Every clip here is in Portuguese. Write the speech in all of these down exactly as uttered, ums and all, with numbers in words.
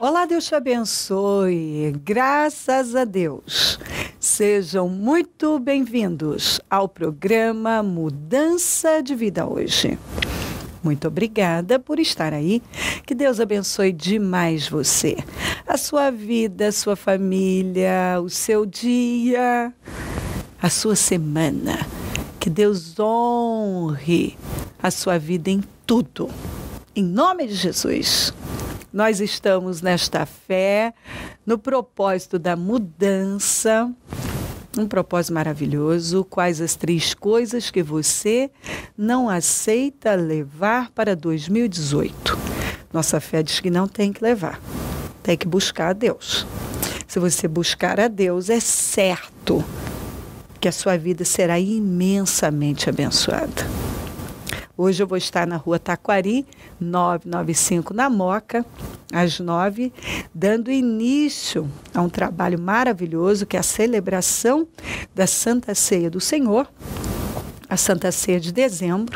Olá, Deus te abençoe. Graças a Deus. Sejam muito bem-vindos ao programa Mudança de Vida hoje. Muito obrigada por estar aí. Que Deus abençoe demais você, a sua vida, a sua família, o seu dia, a sua semana. Que Deus honre a sua vida em tudo. Em nome de Jesus. Nós estamos nesta fé, no propósito da mudança, um propósito maravilhoso. Quais as três coisas que você não aceita levar para dois mil e dezoito? Nossa fé diz que não tem que levar, tem que buscar a Deus. Se você buscar a Deus, é certo que a sua vida será imensamente abençoada. Hoje eu vou estar na rua Taquari, novecentos e noventa e cinco, na Moca, às nove, dando início a um trabalho maravilhoso, que é a celebração da Santa Ceia do Senhor, a Santa Ceia de dezembro,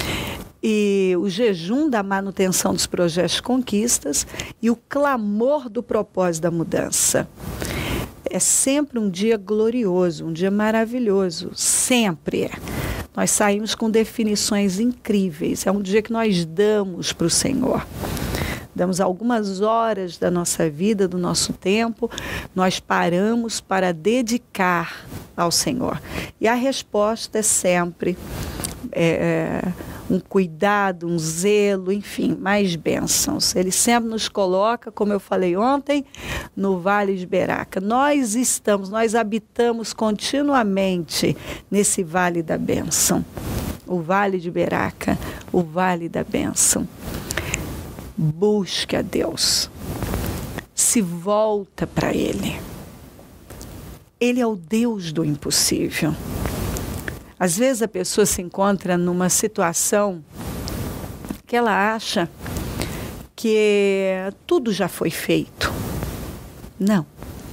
e o jejum da manutenção dos projetos conquistas e o clamor do propósito da mudança. É sempre um dia glorioso, um dia maravilhoso, sempre é. Nós saímos com definições incríveis. É um dia que nós damos para o Senhor. Damos algumas horas da nossa vida, do nosso tempo, nós paramos para dedicar ao Senhor. E a resposta é sempre é, um cuidado, um zelo, enfim, mais bênçãos. Ele sempre nos coloca, como eu falei ontem, no Vale de Beraca. Nós estamos, nós habitamos continuamente nesse Vale da Bênção. O Vale de Beraca, o Vale da Bênção. Busque a Deus. Se volta para Ele. Ele é o Deus do impossível. Às vezes a pessoa se encontra numa situação que ela acha que tudo já foi feito. Não.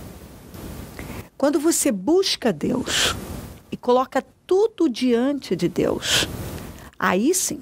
Quando você busca Deus e coloca tudo diante de Deus, aí sim,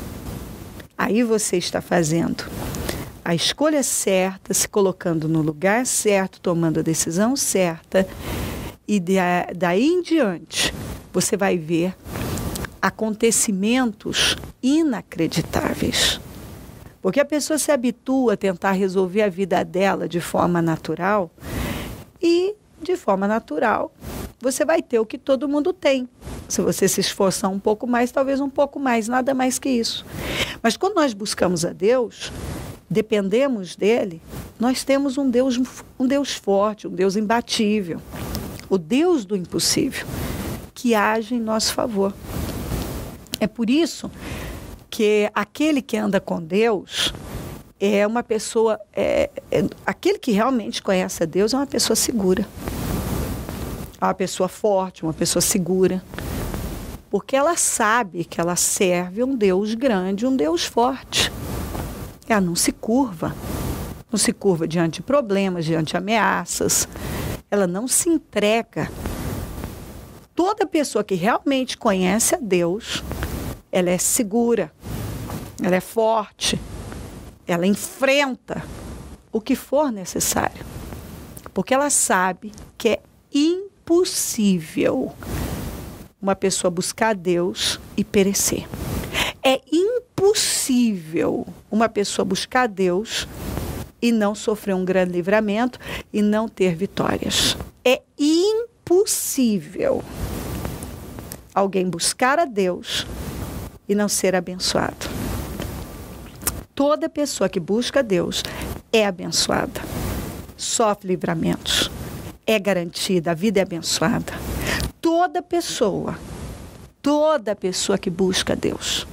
aí você está fazendo a escolha certa, se colocando no lugar certo, tomando a decisão certa, e daí em diante você vai ver acontecimentos inacreditáveis. Porque a pessoa se habitua a tentar resolver a vida dela de forma natural e, de forma natural, você vai ter o que todo mundo tem. Se você se esforçar um pouco mais, talvez um pouco mais, nada mais que isso. Mas quando nós buscamos a Deus, dependemos dele, nós temos um Deus, um Deus forte, um Deus imbatível, o Deus do impossível, que age em nosso favor. É por isso que aquele que anda com Deus é uma pessoa, é, é, aquele que realmente conhece a Deus é uma pessoa segura. É uma pessoa forte, uma pessoa segura. Porque ela sabe que ela serve um Deus grande, um Deus forte. Ela não se curva. Não se curva diante de problemas, diante de ameaças. Ela não se entrega. Toda pessoa que realmente conhece a Deus, ela é segura, ela é forte, ela enfrenta o que for necessário. Porque ela sabe que é impossível uma pessoa buscar a Deus e perecer. É impossível uma pessoa buscar a Deus e não sofrer um grande livramento e não ter vitórias. É impossível alguém buscar a Deus e não ser abençoado. Toda pessoa que busca a Deus é abençoada, sofre livramentos, é garantida, a vida é abençoada. Toda pessoa, toda pessoa que busca a Deus.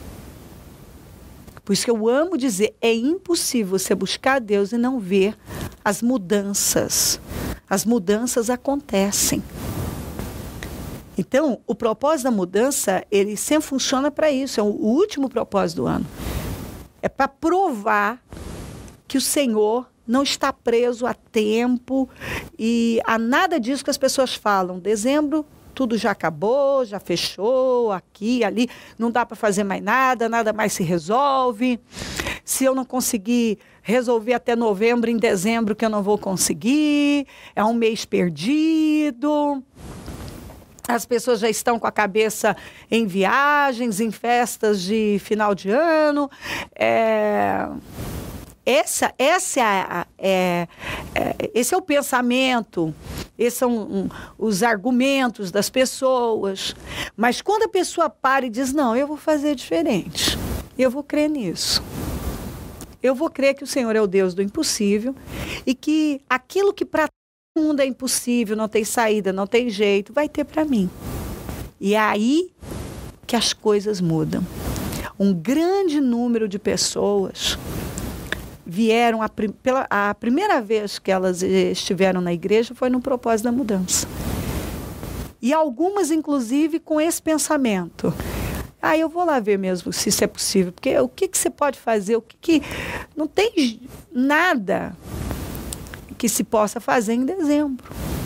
Por isso que eu amo dizer, é impossível você buscar a Deus e não ver as mudanças. As mudanças acontecem. Então, o propósito da mudança, ele sempre funciona para isso. É o último propósito do ano. É para provar que o Senhor não está preso a tempo e a nada disso que as pessoas falam. Dezembro, tudo já acabou, já fechou, aqui, ali, não dá para fazer mais nada, nada mais se resolve. Se eu não conseguir resolvi até novembro, em dezembro que eu não vou conseguir, é um mês perdido. As pessoas já estão com a cabeça em viagens, em festas de final de ano. É... Essa, essa é, a, é, é, esse é o pensamento, esses são um, os argumentos das pessoas. Mas quando a pessoa para e diz, não, eu vou fazer diferente, eu vou crer nisso. Eu vou crer que o Senhor é o Deus do impossível e que aquilo que para todo mundo é impossível, não tem saída, não tem jeito, vai ter para mim. E é aí que as coisas mudam. Um grande número de pessoas vieram, a, pela, a primeira vez que elas estiveram na igreja foi no propósito da mudança. E algumas, inclusive, com esse pensamento. Ah, eu vou lá ver mesmo se isso é possível, porque o que, que você pode fazer? O que, que... Não tem nada que se possa fazer em dezembro.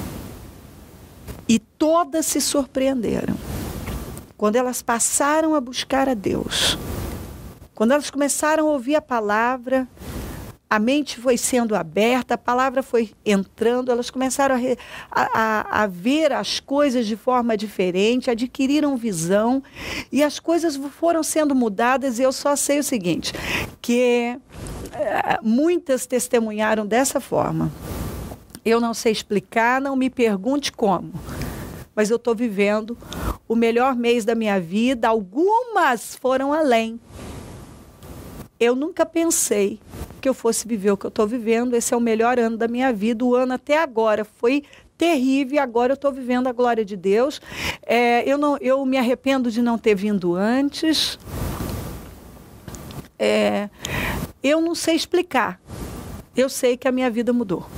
E todas se surpreenderam. Quando elas passaram a buscar a Deus, quando elas começaram a ouvir a palavra, a mente foi sendo aberta, a palavra foi entrando, elas começaram a, re, a, a, a ver as coisas de forma diferente, adquiriram visão e as coisas foram sendo mudadas. E eu só sei o seguinte, que é, muitas testemunharam dessa forma. Eu não sei explicar, não me pergunte como, mas eu estou vivendo o melhor mês da minha vida. Algumas foram além. Eu nunca pensei que eu fosse viver o que eu estou vivendo. Esse é o melhor ano da minha vida. O ano até agora foi terrível e agora eu estou vivendo a glória de Deus. É, eu, não, eu me arrependo de não ter vindo antes. É, eu não sei explicar. Eu sei que a minha vida mudou.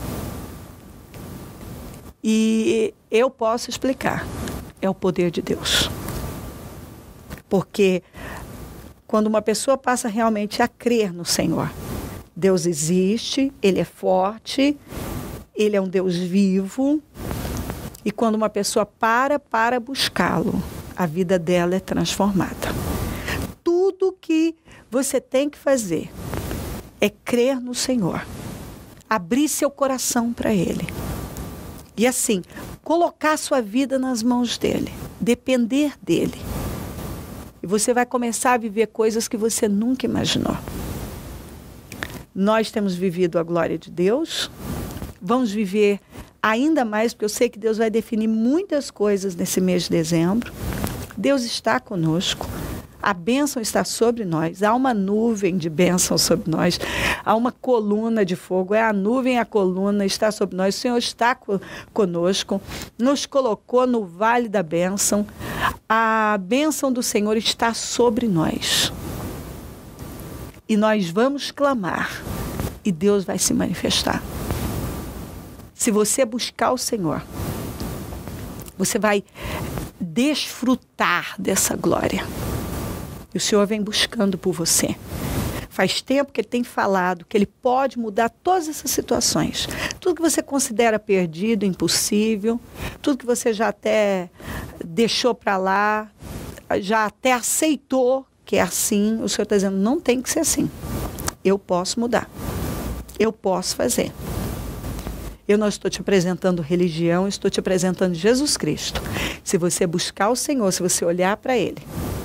E eu posso explicar. É o poder de Deus. Porque quando uma pessoa passa realmente a crer no Senhor, Deus existe, Ele é forte, Ele é um Deus vivo. E quando uma pessoa para para buscá-lo, a vida dela é transformada. Tudo que você tem que fazer é crer no Senhor, abrir seu coração para Ele. E assim, colocar sua vida nas mãos dEle, depender dEle. E você vai começar a viver coisas que você nunca imaginou. Nós temos vivido a glória de Deus. Vamos viver ainda mais, porque eu sei que Deus vai definir muitas coisas nesse mês de dezembro. Deus está conosco. A bênção está sobre nós. Há uma nuvem de bênção sobre nós. Há uma coluna de fogo. É a nuvem e a coluna está sobre nós. O Senhor está co- conosco. Nos colocou no vale da bênção. A bênção do Senhor está sobre nós. E nós vamos clamar. E Deus vai se manifestar. Se você buscar o Senhor, você vai desfrutar dessa glória. E o Senhor vem buscando por você. Faz tempo que Ele tem falado que Ele pode mudar todas essas situações. Tudo que você considera perdido, impossível, tudo que você já até deixou para lá, já até aceitou que é assim, o Senhor está dizendo, não tem que ser assim. Eu posso mudar. Eu posso fazer. Eu não estou te apresentando religião, estou te apresentando Jesus Cristo. Se você buscar o Senhor, se você olhar para Ele,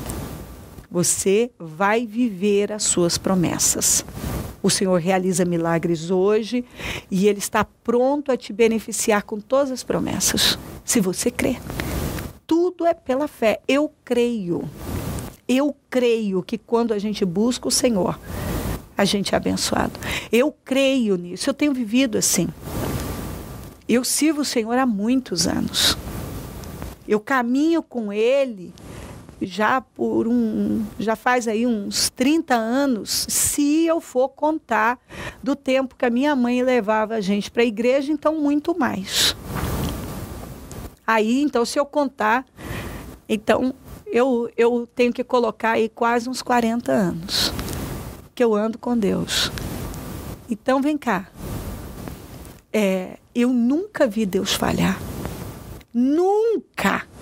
você vai viver as suas promessas. O Senhor realiza milagres hoje e Ele está pronto a te beneficiar com todas as promessas, se você crer. Tudo é pela fé. Eu creio. Eu creio que quando a gente busca o Senhor, a gente é abençoado. Eu creio nisso. Eu tenho vivido assim. Eu sirvo o Senhor há muitos anos. Eu caminho com Ele já por um, já faz aí uns trinta anos, se eu for contar do tempo que a minha mãe levava a gente para a igreja, então muito mais. Aí, então, se eu contar, então eu, eu tenho que colocar aí quase uns quarenta anos que eu ando com Deus. Então, vem cá. É, eu nunca vi Deus falhar. Nunca.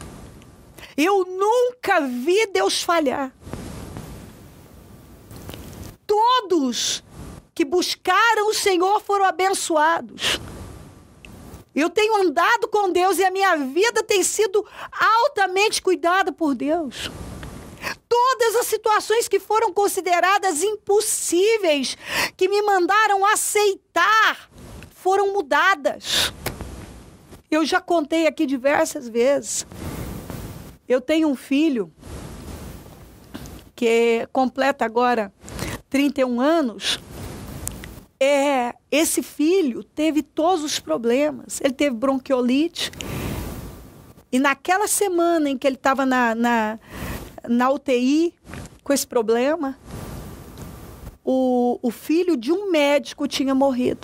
Eu nunca vi Deus falhar. Todos que buscaram o Senhor foram abençoados. Eu tenho andado com Deus e a minha vida tem sido altamente cuidada por Deus. Todas as situações que foram consideradas impossíveis, que me mandaram aceitar, foram mudadas. Eu já contei aqui diversas vezes. Eu tenho um filho que completa agora trinta e um anos. É, esse filho teve todos os problemas. Ele teve bronquiolite. E naquela semana em que ele estava na, na, na U T I com esse problema, o, o filho de um médico tinha morrido.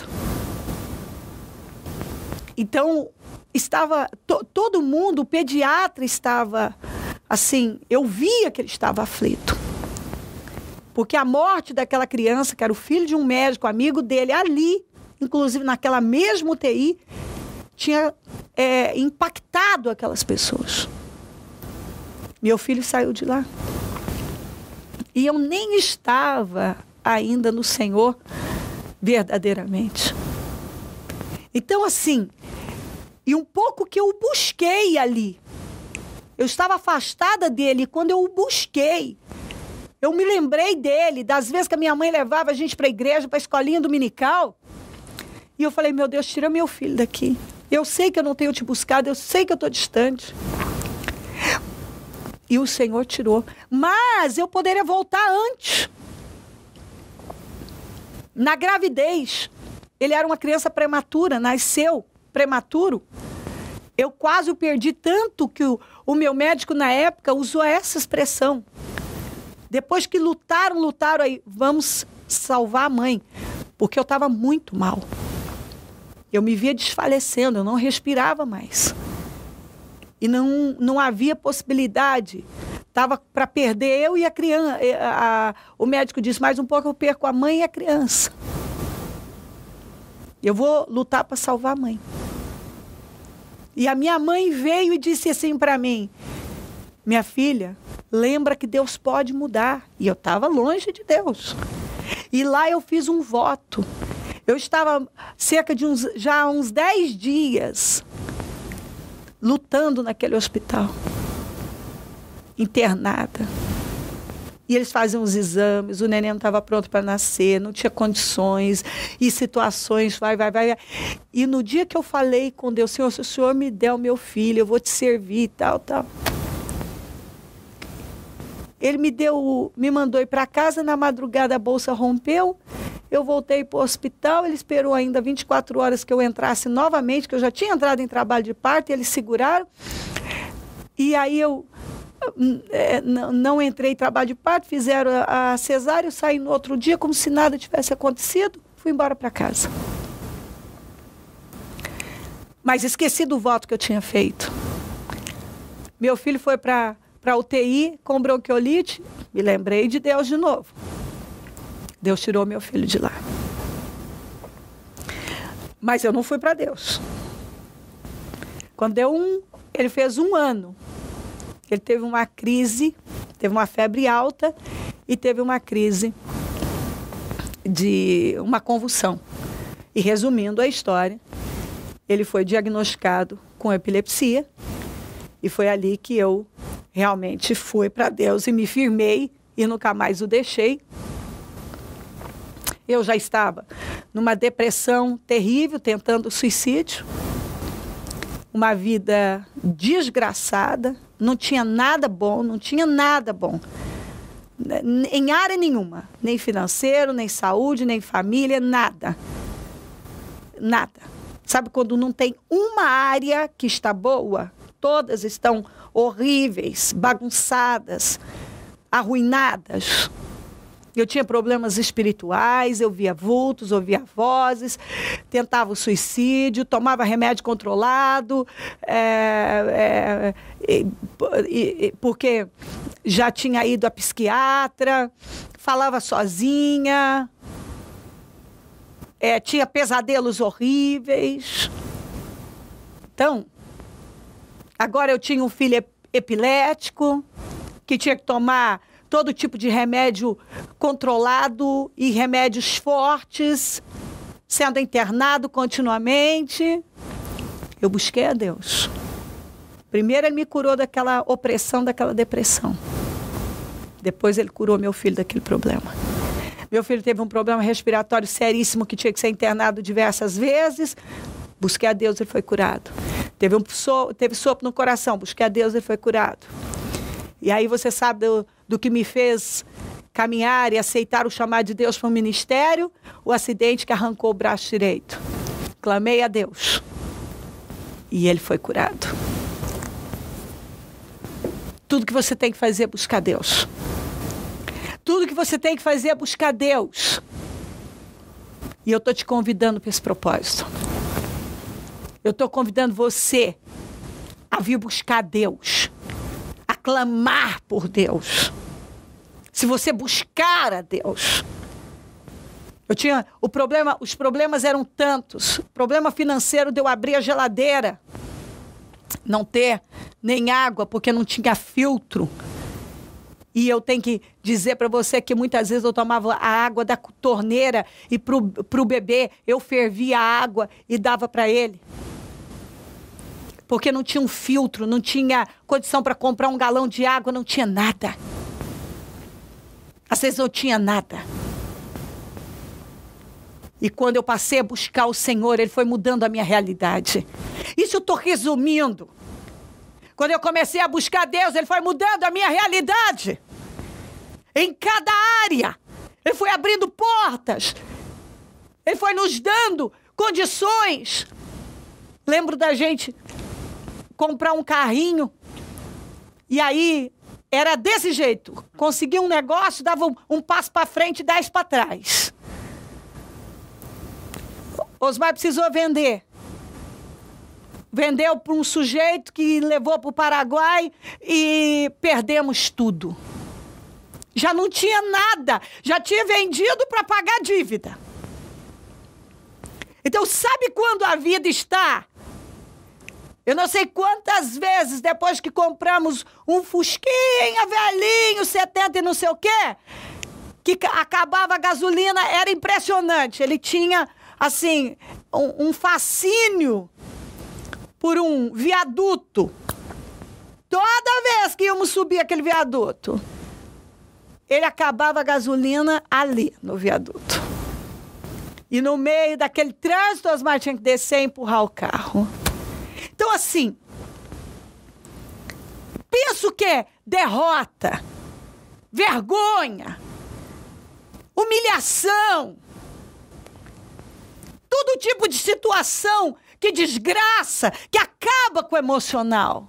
Então, estava to, todo mundo, o pediatra estava assim, eu via que ele estava aflito. Porque a morte daquela criança, que era o filho de um médico, amigo dele, ali, inclusive naquela mesma U T I, tinha é, impactado aquelas pessoas. Meu filho saiu de lá. E eu nem estava ainda no Senhor verdadeiramente. Então, assim, e um pouco que eu o busquei ali. Eu estava afastada dele, e quando eu o busquei, eu me lembrei dele, das vezes que a minha mãe levava a gente para a igreja, para a escolinha dominical. E eu falei, meu Deus, tira meu filho daqui. Eu sei que eu não tenho te buscado, eu sei que eu estou distante. E o Senhor tirou. Mas eu poderia voltar antes. Na gravidez, ele era uma criança prematura, nasceu prematuro. Eu quase o perdi tanto que o, o meu médico na época usou essa expressão. Depois que lutaram, lutaram aí, vamos salvar a mãe. Porque eu estava muito mal. Eu me via desfalecendo, eu não respirava mais. E não, não havia possibilidade. Estava para perder eu e a criança. A, a, o médico disse, mais um pouco eu perco a mãe e a criança. Eu vou lutar para salvar a mãe. E a minha mãe veio e disse assim para mim, minha filha, lembra que Deus pode mudar. E eu estava longe de Deus. E lá eu fiz um voto. Eu estava cerca de uns, já uns dez dias lutando naquele hospital. Internada. E eles faziam os exames, o neném não estava pronto para nascer, não tinha condições, e situações, vai, vai, vai. E no dia que eu falei com Deus, Senhor, se o Senhor me der o meu filho, eu vou te servir e tal, tal. Ele me deu, me mandou ir para casa, na madrugada a bolsa rompeu, eu voltei para o hospital, ele esperou ainda vinte e quatro horas que eu entrasse novamente, que eu já tinha entrado em trabalho de parto, e eles seguraram. E aí eu é, não, não entrei em trabalho de parto, fizeram a, a cesárea, eu saí no outro dia como se nada tivesse acontecido, fui embora para casa. Mas esqueci do voto que eu tinha feito. Meu filho foi para para U T I com bronquiolite, me lembrei de Deus de novo. Deus tirou meu filho de lá. Mas eu não fui para Deus. Quando deu um, ele fez um ano. Ele teve uma crise, teve uma febre alta e teve uma crise de uma convulsão. E resumindo a história, ele foi diagnosticado com epilepsia e foi ali que eu realmente fui para Deus e me firmei e nunca mais o deixei. Eu já estava numa depressão terrível, tentando suicídio. Uma vida desgraçada, não tinha nada bom, não tinha nada bom. Em área nenhuma, nem financeiro, nem saúde, nem família, nada. Nada. Sabe quando não tem uma área que está boa? Todas estão horríveis, bagunçadas, arruinadas. Eu tinha problemas espirituais, eu via vultos, ouvia vozes, tentava o suicídio, tomava remédio controlado, é, é, é, porque já tinha ido a psiquiatra, falava sozinha, é, tinha pesadelos horríveis. Então, agora eu tinha um filho epilético, que tinha que tomar todo tipo de remédio controlado e remédios fortes, sendo internado continuamente. Eu busquei a Deus. Primeiro ele me curou daquela opressão, daquela depressão. Depois ele curou meu filho daquele problema. Meu filho teve um problema respiratório seríssimo que tinha que ser internado diversas vezes. Busquei a Deus, ele foi curado. Teve, um so, teve sopro no coração, busquei a Deus, ele foi curado. E aí você sabe do, do que me fez caminhar e aceitar o chamado de Deus para o ministério? O acidente que arrancou o braço direito. Clamei a Deus. E ele foi curado. Tudo que você tem que fazer é buscar Deus. Tudo que você tem que fazer é buscar Deus. E eu estou te convidando para esse propósito. Eu estou convidando você a vir buscar Deus. A clamar por Deus. Se você buscar a Deus. Eu tinha, o problema, os problemas eram tantos. O problema financeiro de eu abrir a geladeira. Não ter nem água, porque não tinha filtro. E eu tenho que dizer para você que muitas vezes eu tomava a água da torneira e para o bebê eu fervia a água e dava para ele. Porque não tinha um filtro, não tinha condição para comprar um galão de água, não tinha nada. Às vezes não tinha nada. E quando eu passei a buscar o Senhor, Ele foi mudando a minha realidade. Isso eu estou resumindo. Quando eu comecei a buscar Deus, Ele foi mudando a minha realidade. Em cada área. Ele foi abrindo portas. Ele foi nos dando condições. Lembro da gente comprar um carrinho. E aí, era desse jeito. Conseguia um negócio, dava um, um passo para frente e dez para trás. Osmar precisou vender. Vendeu para um sujeito que levou para o Paraguai e perdemos tudo. Já não tinha nada. Já tinha vendido para pagar dívida. Então, sabe quando a vida está? Eu não sei quantas vezes, depois que compramos um Fusquinha velhinho, setenta e não sei o quê, que acabava a gasolina, era impressionante. Ele tinha, assim, um, um fascínio por um viaduto. Toda vez que íamos subir aquele viaduto, ele acabava a gasolina ali, no viaduto. E no meio daquele trânsito, Osmar tinha que descer e empurrar o carro. Então, assim, penso que é derrota, vergonha, humilhação, todo tipo de situação que desgraça, que acaba com o emocional.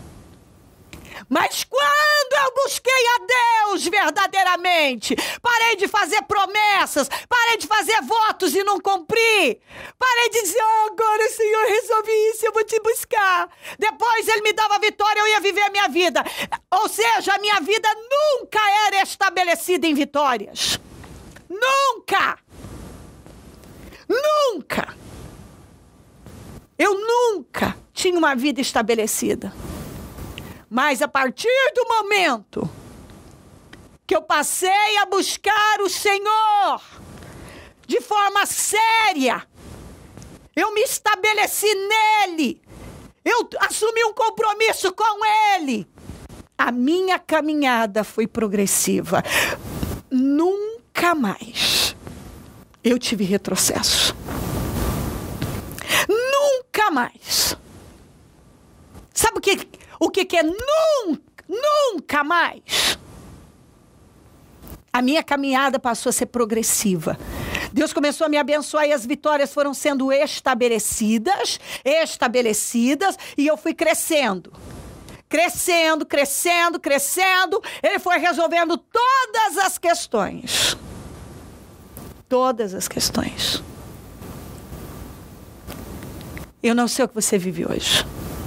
Mas quando eu busquei a Deus verdadeiramente, parei de fazer promessas, parei de fazer votos e não cumpri, parei de dizer, oh, agora o Senhor resolve isso, eu vou te buscar. Depois Ele me dava vitória, eu ia viver a minha vida. Ou seja, a minha vida nunca era estabelecida em vitórias. Nunca! Nunca! Eu nunca tinha uma vida estabelecida. Mas a partir do momento que eu passei a buscar o Senhor de forma séria, eu me estabeleci nele, eu assumi um compromisso com Ele, a minha caminhada foi progressiva. Nunca mais eu tive retrocesso. Nunca mais. Sabe o que, o que, que é nunca, nunca mais? A minha caminhada passou a ser progressiva. Deus começou a me abençoar e as vitórias foram sendo estabelecidas, estabelecidas, e eu fui crescendo. Crescendo, crescendo, crescendo. Ele foi resolvendo todas as questões. Todas as questões. Eu não sei o que você vive hoje.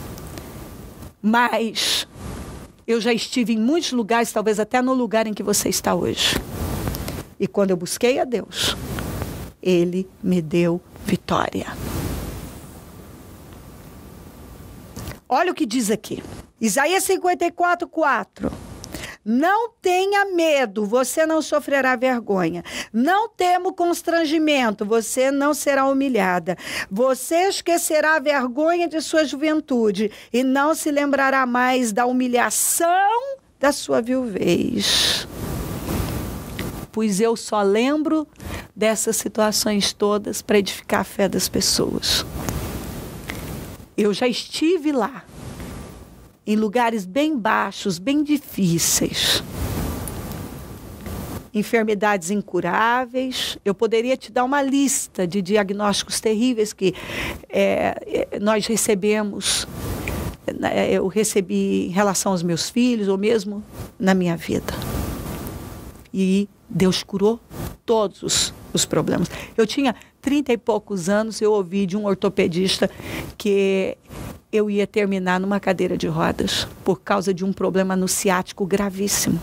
Mas eu já estive em muitos lugares, talvez até no lugar em que você está hoje. E quando eu busquei a Deus, Ele me deu vitória. Olha o que diz aqui. Isaías cinquenta e quatro, quatro. Não tenha medo, você não sofrerá vergonha. Não temo constrangimento, você não será humilhada. Você esquecerá a vergonha de sua juventude e não se lembrará mais da humilhação da sua viuvez. Pois eu só lembro dessas situações todas para edificar a fé das pessoas. Eu já estive lá, em lugares bem baixos, bem difíceis. Enfermidades incuráveis. Eu poderia te dar uma lista de diagnósticos terríveis que é, nós recebemos. Eu recebi em relação aos meus filhos, ou mesmo na minha vida. E Deus curou todos os, os problemas. Eu tinha trinta e poucos anos, eu ouvi de um ortopedista que eu ia terminar numa cadeira de rodas por causa de um problema no ciático gravíssimo.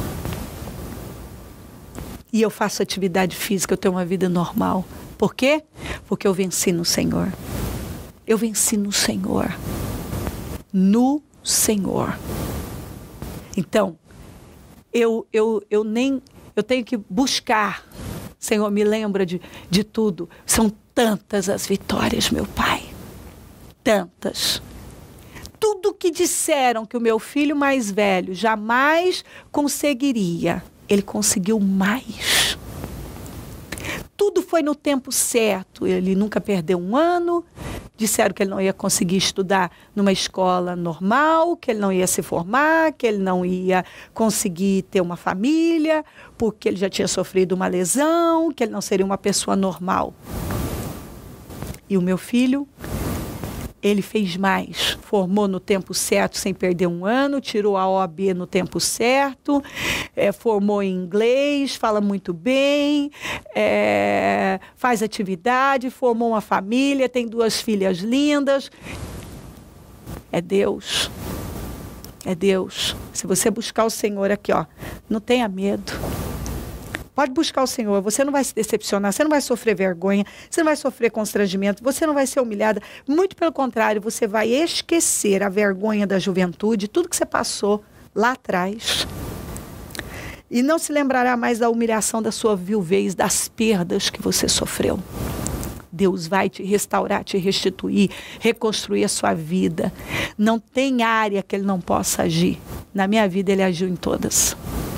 E eu faço atividade física, eu tenho uma vida normal. Por quê? Porque eu venci no Senhor. Eu venci no Senhor. No Senhor. Então, eu, eu, eu nem... Eu tenho que buscar. Senhor, me lembra de, de tudo. São tantas as vitórias, meu Pai. Tantas. Tudo que disseram que o meu filho mais velho jamais conseguiria, ele conseguiu mais. Tudo foi no tempo certo. Ele nunca perdeu um ano. Disseram que ele não ia conseguir estudar numa escola normal, que ele não ia se formar, que ele não ia conseguir ter uma família, porque ele já tinha sofrido uma lesão, que ele não seria uma pessoa normal. E o meu filho, ele fez mais. Formou no tempo certo, sem perder um ano, tirou a O A B no tempo certo, é, formou em inglês, fala muito bem, é, faz atividade, formou uma família, tem duas filhas lindas. É Deus. É Deus. Se você buscar o Senhor aqui, ó, não tenha medo. Pode buscar o Senhor, você não vai se decepcionar, você não vai sofrer vergonha, você não vai sofrer constrangimento, você não vai ser humilhada. Muito pelo contrário, você vai esquecer a vergonha da juventude, tudo que você passou lá atrás. E não se lembrará mais da humilhação da sua viuvez, das perdas que você sofreu. Deus vai te restaurar, te restituir, reconstruir a sua vida. Não tem área que Ele não possa agir. Na minha vida, Ele agiu em todas.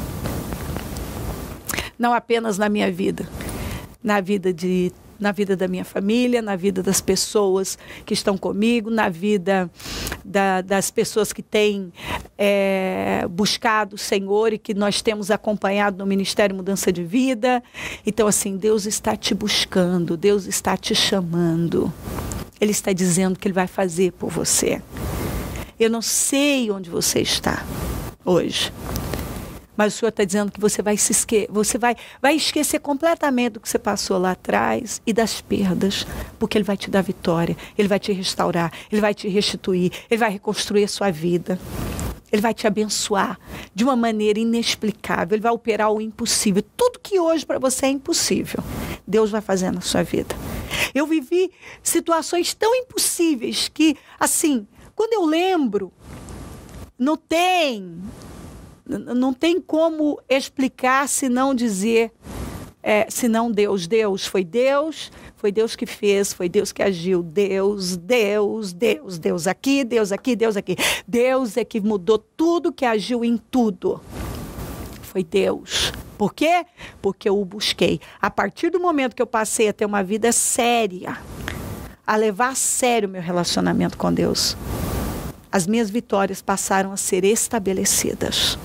Não apenas na minha vida, na vida, de, na vida da minha família, na vida das pessoas que estão comigo, na vida da, das pessoas que têm é, buscado o Senhor e que nós temos acompanhado no Ministério Mudança de Vida. Então, assim, Deus está te buscando, Deus está te chamando. Ele está dizendo que Ele vai fazer por você. Eu não sei onde você está hoje. Mas o Senhor está dizendo que você vai se esque- você vai, vai esquecer completamente do que você passou lá atrás e das perdas, porque Ele vai te dar vitória, Ele vai te restaurar, Ele vai te restituir, Ele vai reconstruir a sua vida. Ele vai te abençoar de uma maneira inexplicável, Ele vai operar o impossível. Tudo que hoje para você é impossível, Deus vai fazer na sua vida. Eu vivi situações tão impossíveis que, assim, quando eu lembro, não tem... Não tem como explicar se não dizer, é, se não Deus. Deus, foi Deus, foi Deus que fez, foi Deus que agiu. Deus, Deus, Deus, Deus aqui, Deus aqui, Deus aqui. Deus é que mudou tudo, que agiu em tudo. Foi Deus. Por quê? Porque eu o busquei. A partir do momento que eu passei a ter uma vida séria, a levar a sério o meu relacionamento com Deus, as minhas vitórias passaram a ser estabelecidas.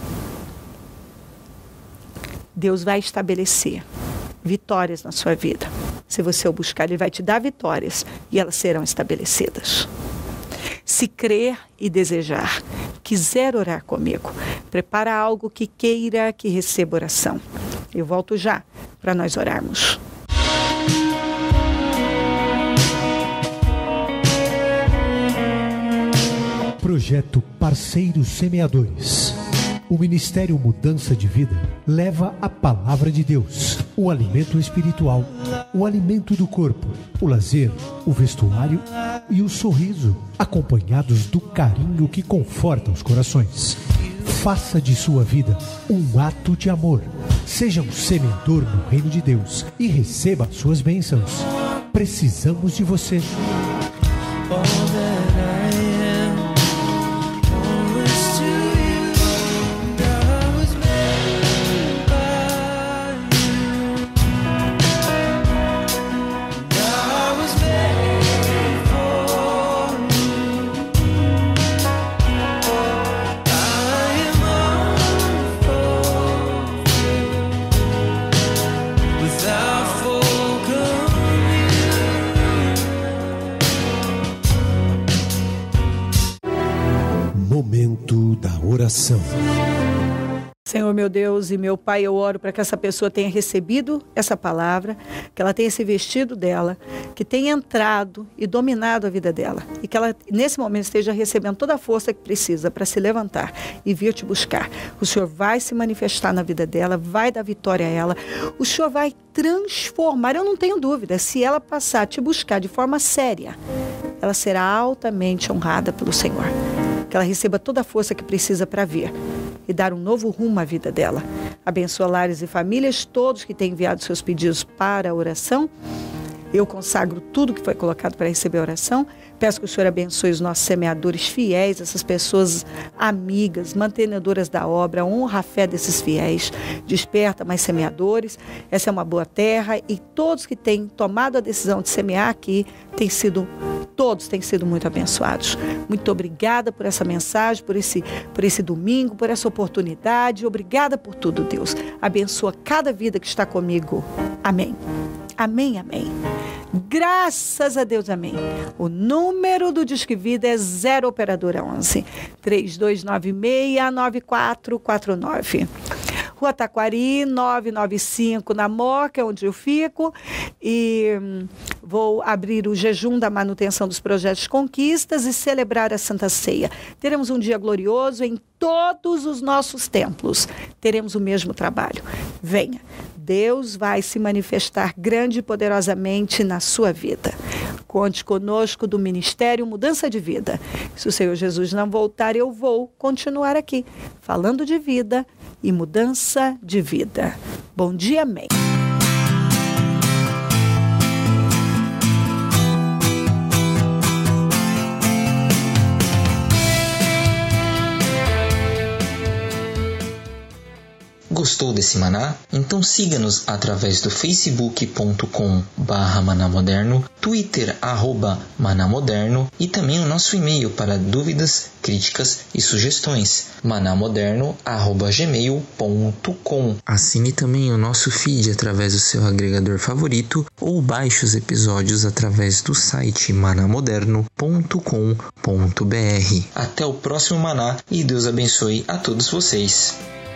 Deus vai estabelecer vitórias na sua vida. Se você o buscar, Ele vai te dar vitórias e elas serão estabelecidas. Se crer e desejar, quiser orar comigo, prepara algo que queira que receba oração. Eu volto já para nós orarmos. Projeto Parceiros Semeadores. O Ministério Mudança de Vida leva a palavra de Deus, o alimento espiritual, o alimento do corpo, o lazer, o vestuário e o sorriso, acompanhados do carinho que conforta os corações. Faça de sua vida um ato de amor. Seja um semeador no reino de Deus e receba suas bênçãos. Precisamos de você. Momento da oração. Senhor meu Deus e meu Pai, eu oro para que essa pessoa tenha recebido essa palavra, que ela tenha se vestido dela, que tenha entrado e dominado a vida dela e que ela nesse momento esteja recebendo toda a força que precisa para se levantar e vir te buscar. O Senhor vai se manifestar na vida dela, vai dar vitória a ela, o Senhor vai transformar, eu não tenho dúvida, se ela passar a te buscar de forma séria, ela será altamente honrada pelo Senhor. Que ela receba toda a força que precisa para vir e dar um novo rumo à vida dela. Abençoa lares e famílias, todos que têm enviado seus pedidos para a oração. Eu consagro tudo que foi colocado para receber a oração. Peço que o Senhor abençoe os nossos semeadores fiéis, essas pessoas amigas, mantenedoras da obra. Honra a fé desses fiéis. Desperta mais semeadores. Essa é uma boa terra e todos que têm tomado a decisão de semear aqui têm sido, todos têm sido muito abençoados. Muito obrigada por essa mensagem, por esse, por esse domingo, por essa oportunidade. Obrigada por tudo, Deus. Abençoa cada vida que está comigo. Amém. Amém, amém. Graças a Deus, amém. O número do Disque Vida é zero operadora onze, três dois nove seis, nove quatro quatro nove. Rua Taquari, novecentos e noventa e cinco, na Moca, onde eu fico. E hum, vou abrir o jejum da manutenção dos projetos Conquistas e celebrar a Santa Ceia. Teremos um dia glorioso em todos os nossos templos. Teremos o mesmo trabalho. Venha. Deus vai se manifestar grande e poderosamente na sua vida. Conte conosco do Ministério Mudança de Vida. Se o Senhor Jesus não voltar, eu vou continuar aqui, falando de vida e mudança de vida. Bom dia, amém. Gostou desse Maná? Então siga-nos através do facebook ponto com barra Maná Moderno, Twitter arroba Maná Moderno e também o nosso e-mail para dúvidas, críticas e sugestões, manamoderno arroba gmail ponto com. Assine também o nosso feed através do seu agregador favorito ou baixe os episódios através do site manamoderno ponto com ponto br. Até o próximo Maná e Deus abençoe a todos vocês.